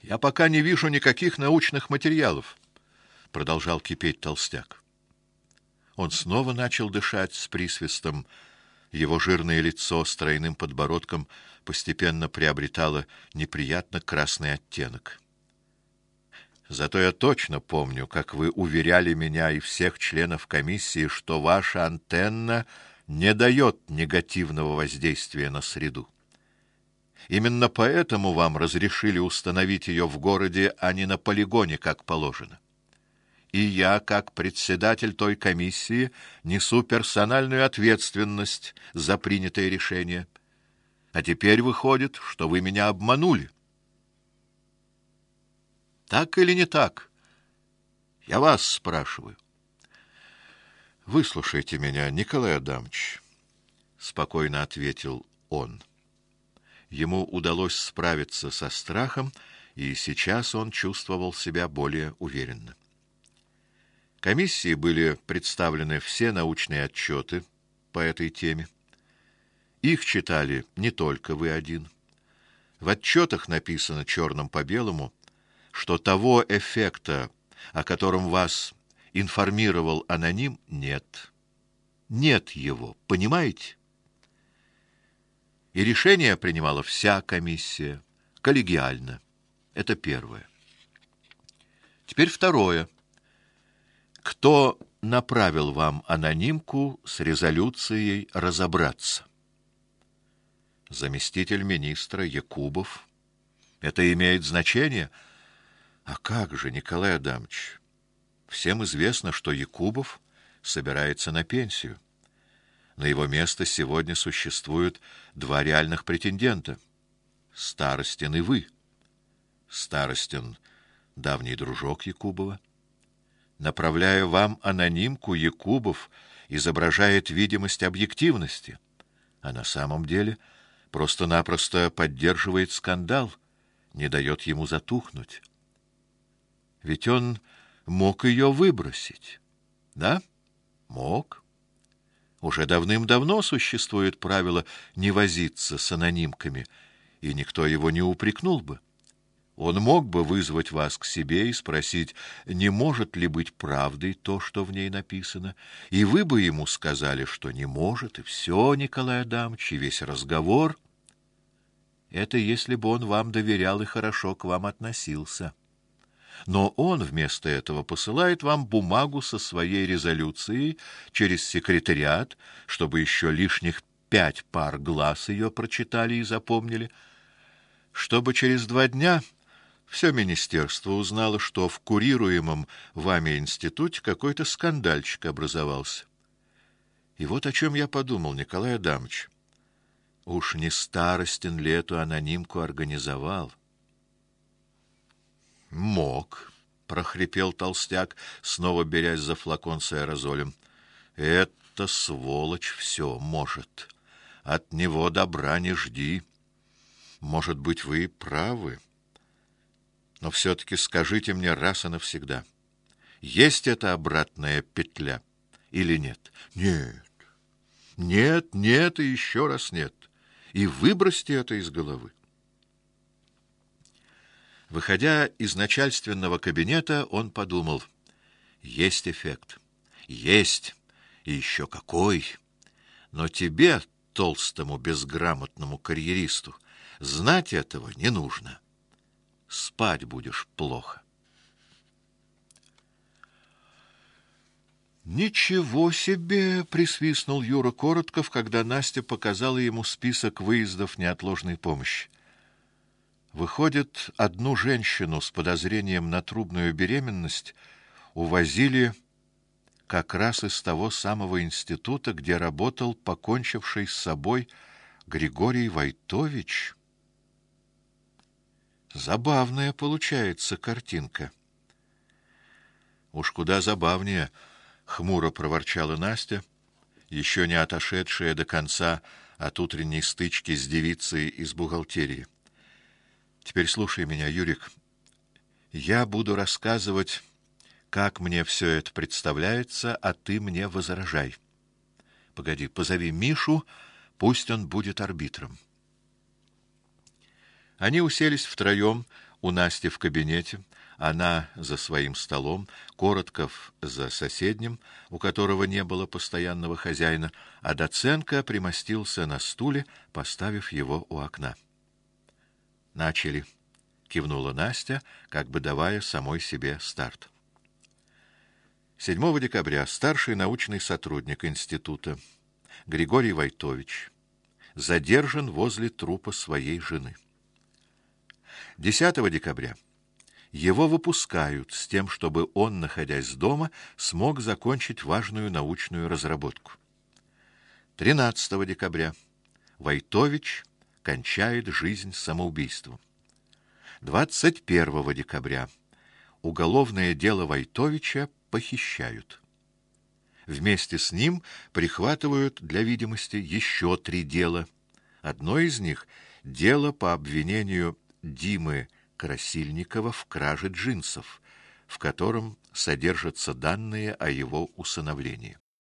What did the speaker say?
Я пока не вижу никаких научных материалов, продолжал кипеть толстяк. Он снова начал дышать с присвистом. Его жирное лицо с тройным подбородком постепенно приобретало неприятно красный оттенок. Зато я точно помню, как вы уверяли меня и всех членов комиссии, что ваша антенна не дает негативного воздействия на среду. Именно поэтому вам разрешили установить ее в городе, а не на полигоне, как положено. И я, как председатель той комиссии, несу персональную ответственность за принятое решение. А теперь выходит, что вы меня обманули. Так или не так? Я вас спрашиваю. Выслушайте меня, Николай Адамович, спокойно ответил он. Ему удалось справиться со страхом, и сейчас он чувствовал себя более уверенно. Комиссии были представлены все научные отчеты по этой теме. Их читали не только вы один. В отчетах написано черным по белому, что того эффекта, о котором вас информировал аноним, нет. Нет его, понимаете? И решение принимала вся комиссия, коллегиально. Это первое. Теперь второе. Кто направил вам анонимку с резолюцией разобраться? Заместитель министра Якубов. Это имеет значение? А как же, Николай Адамович? Всем известно, что Якубов собирается на пенсию. На его место сегодня существует два реальных претендента: Старостин и вы. Старостин — давний дружок Якубова. Направляя вам анонимку, Якубов изображает видимость объективности, а на самом деле просто-напросто поддерживает скандал, не дает ему затухнуть. Ведь он мог ее выбросить, да? Мог. Уже давным-давно существует правило не возиться с анонимками, и никто его не упрекнул бы. Он мог бы вызвать вас к себе и спросить, не может ли быть правдой то, что в ней написано, и вы бы ему сказали, что не может, и все, Николай Адамович, и весь разговор. Это если бы он вам доверял и хорошо к вам относился. Но он вместо этого посылает вам бумагу со своей резолюцией через секретариат, чтобы еще лишних 5 пар глаз ее прочитали и запомнили, чтобы через 2 дня все министерство узнало, что в курируемом вами институте какой-то скандальчик образовался. И вот о чем я подумал, Николай Адамович. Уж не Старостин ли эту анонимку организовал? Мог, прохрипел толстяк, снова берясь за флакон с аэрозолем. Это сволочь все может. От него добра не жди. Может быть, вы правы. Но все-таки скажите мне раз и навсегда, есть это обратная петля или нет? Нет. Нет, нет и еще раз нет. И выбросьте это из головы. Выходя из начальственного кабинета, он подумал: есть эффект. Есть. И еще какой. Но тебе, толстому безграмотному карьеристу, знать этого не нужно. Спать будешь плохо. Ничего себе, присвистнул Юра Коротков, когда Настя показала ему список выездов неотложной помощи. Выходит, одну женщину с подозрением на трубную беременность увозили как раз из того самого института, где работал покончивший с собой Григорий Войтович. Забавная получается картинка. Уж куда забавнее, хмуро проворчала Настя, еще не отошедшая до конца от утренней стычки с девицей из бухгалтерии. Теперь слушай меня, Юрик. Я буду рассказывать, как мне все это представляется, а ты мне возражай. Погоди, позови Мишу, пусть он будет арбитром. Они уселись втроем У Насти в кабинете, она за своим столом, Коротков за соседним, у которого не было постоянного хозяина, а Доценко примостился на стуле, поставив его у окна. «Начали», — кивнула Настя, как бы давая самой себе старт. 7 декабря старший научный сотрудник института Григорий Войтович задержан возле трупа своей жены. 10 декабря его выпускают с тем, чтобы он, находясь дома, смог закончить важную научную разработку. 13 декабря Войтович кончает жизнь самоубийством. 21 декабря уголовное дело Войтовича похищают. Вместе с ним прихватывают для видимости еще 3 дела. Одно из них — дело по обвинению Димы Красильникова в краже джинсов, в котором содержатся данные о его усыновлении.